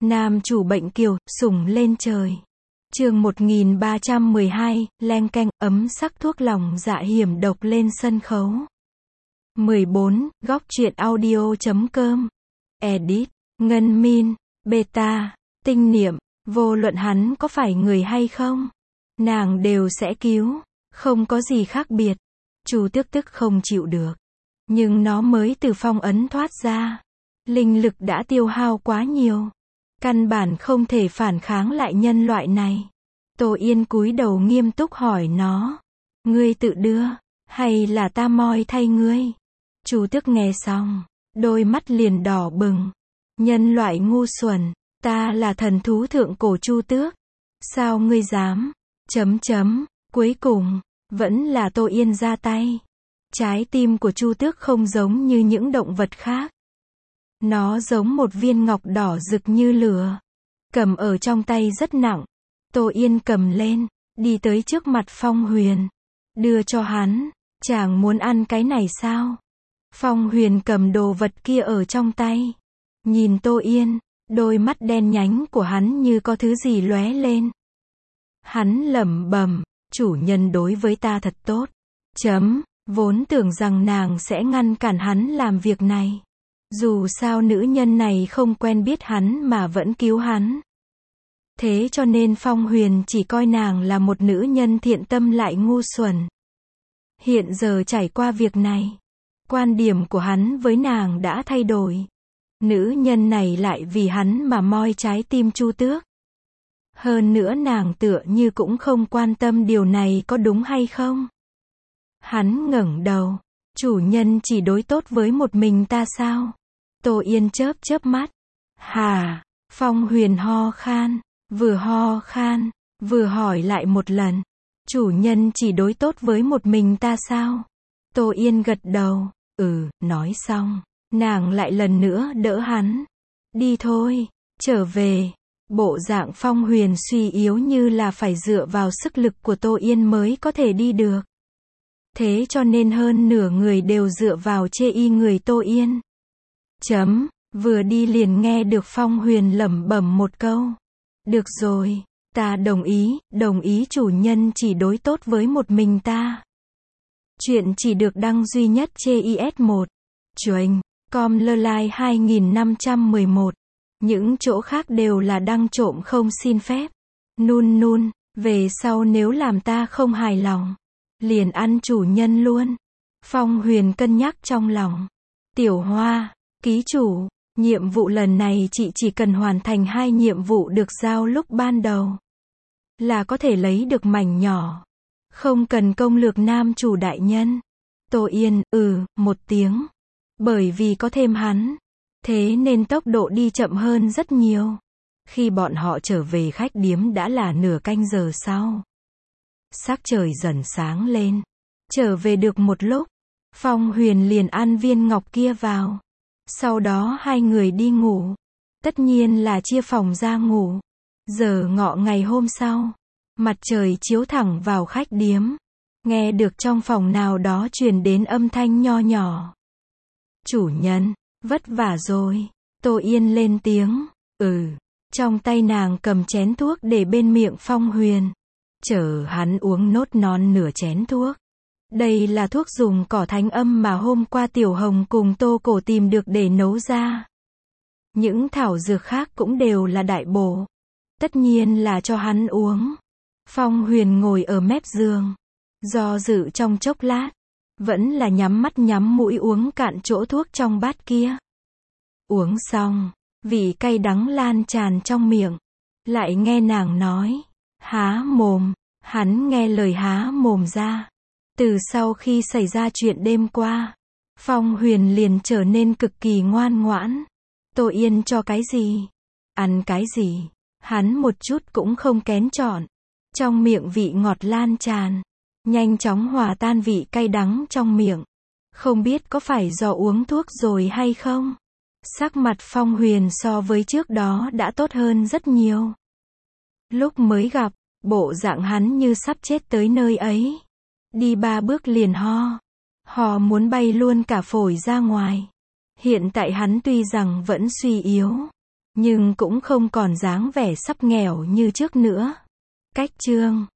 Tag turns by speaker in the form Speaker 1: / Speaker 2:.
Speaker 1: Nam chủ bệnh kiều, sủng lên trời. Chương 1312, leng keng, ấm sắc thuốc lòng dạ hiểm độc lên sân khấu. 14, góc truyện audio.com. Edit, Ngân Min, Beta, Tinh Niệm, vô luận hắn có phải người hay không, nàng đều sẽ cứu, không có gì khác biệt. Chu Tước tức không chịu được. Nhưng nó mới từ phong ấn thoát ra. Linh lực đã tiêu hao quá nhiều. Căn bản không thể phản kháng lại nhân loại này. Tô Yên cúi đầu nghiêm túc hỏi nó. Ngươi tự đưa, hay là ta moi thay ngươi? Chu Tước nghe xong, đôi mắt liền đỏ bừng. Nhân loại ngu xuẩn, ta là thần thú thượng cổ Chu Tước. Sao ngươi dám? Cuối cùng, vẫn là Tô Yên ra tay. Trái tim của Chu Tước không giống như những động vật khác. Nó giống một viên ngọc đỏ rực như lửa. Cầm ở trong tay rất nặng. Tô Yên cầm lên, đi tới trước mặt Phong Huyền. Đưa cho hắn. Chàng muốn ăn cái này sao? Phong Huyền cầm đồ vật kia ở trong tay. Nhìn Tô Yên, đôi mắt đen nhánh của hắn như có thứ gì lóe lên. Hắn lẩm bẩm, chủ nhân đối với ta thật tốt. Vốn tưởng rằng nàng sẽ ngăn cản hắn làm việc này. Dù sao nữ nhân này không quen biết hắn mà vẫn cứu hắn. Thế cho nên Phong Huyền chỉ coi nàng là một nữ nhân thiện tâm lại ngu xuẩn. Hiện giờ trải qua việc này, quan điểm của hắn với nàng đã thay đổi. Nữ nhân này lại vì hắn mà moi trái tim Chu Tước. Hơn nữa nàng tựa như cũng không quan tâm điều này có đúng hay không. Hắn ngẩng đầu. Chủ nhân chỉ đối tốt với một mình ta sao? Tô Yên chớp mắt. Hà, Phong Huyền ho khan, vừa hỏi lại một lần. Chủ nhân chỉ đối tốt với một mình ta sao? Tô Yên gật đầu. Nói xong, nàng lại lần nữa đỡ hắn. Đi thôi, trở về. Bộ dạng Phong Huyền suy yếu như là phải dựa vào sức lực của Tô Yên mới có thể đi được. Thế cho nên hơn nửa người đều dựa vào chê y người Tô Yên. Vừa đi liền nghe được Phong Huyền lẩm bẩm một câu. Được rồi, ta đồng ý chủ nhân chỉ đối tốt với một mình ta. Chuyện chỉ được đăng duy nhất trên IS1. Chuyện, com lơ lai 2511. Những chỗ khác đều là đăng trộm không xin phép. Nun, về sau nếu làm ta không hài lòng, liền ăn chủ nhân luôn. Phong Huyền cân nhắc trong lòng. Tiểu Hoa, ký chủ, nhiệm vụ lần này chị chỉ cần hoàn thành 2 nhiệm vụ được giao lúc ban đầu, là có thể lấy được mảnh nhỏ. Không cần công lược nam chủ đại nhân. Tô Yên, một tiếng. Bởi vì có thêm hắn, thế nên tốc độ đi chậm hơn rất nhiều. Khi bọn họ trở về khách điếm đã là nửa canh giờ sau. Sắc trời dần sáng lên. Trở về được một lúc, Phong Huyền liền ăn viên ngọc kia vào. Sau đó hai người đi ngủ. Tất nhiên là chia phòng ra ngủ. Giờ ngọ ngày hôm sau, mặt trời chiếu thẳng vào khách điếm. Nghe được trong phòng nào đó truyền đến âm thanh nho nhỏ. Chủ nhân, vất vả rồi. Tô Yên lên tiếng. Trong tay nàng cầm chén thuốc để bên miệng Phong Huyền. Chờ hắn uống nốt non nửa chén thuốc. Đây là thuốc dùng cỏ thánh âm mà hôm qua Tiểu Hồng cùng Tô Cổ tìm được để nấu ra. Những thảo dược khác cũng đều là đại bổ. Tất nhiên là cho hắn uống. Phong Huyền ngồi ở mép giường. Do dự trong chốc lát. Vẫn là nhắm mắt nhắm mũi uống cạn chỗ thuốc trong bát kia. Uống xong, vị cay đắng lan tràn trong miệng. Lại nghe nàng nói. Há mồm. Hắn nghe lời há mồm ra. Từ sau khi xảy ra chuyện đêm qua, Phong Huyền liền trở nên cực kỳ ngoan ngoãn. Tô Yên cho cái gì, ăn cái gì, hắn một chút cũng không kén chọn. Trong miệng vị ngọt lan tràn, nhanh chóng hòa tan vị cay đắng trong miệng. Không biết có phải do uống thuốc rồi hay không? Sắc mặt Phong Huyền so với trước đó đã tốt hơn rất nhiều. Lúc mới gặp, bộ dạng hắn như sắp chết tới nơi ấy. Đi 3 bước liền ho muốn bay luôn cả phổi ra ngoài. Hiện tại hắn tuy rằng vẫn suy yếu, nhưng cũng không còn dáng vẻ sắp nghèo như trước nữa. Cách chương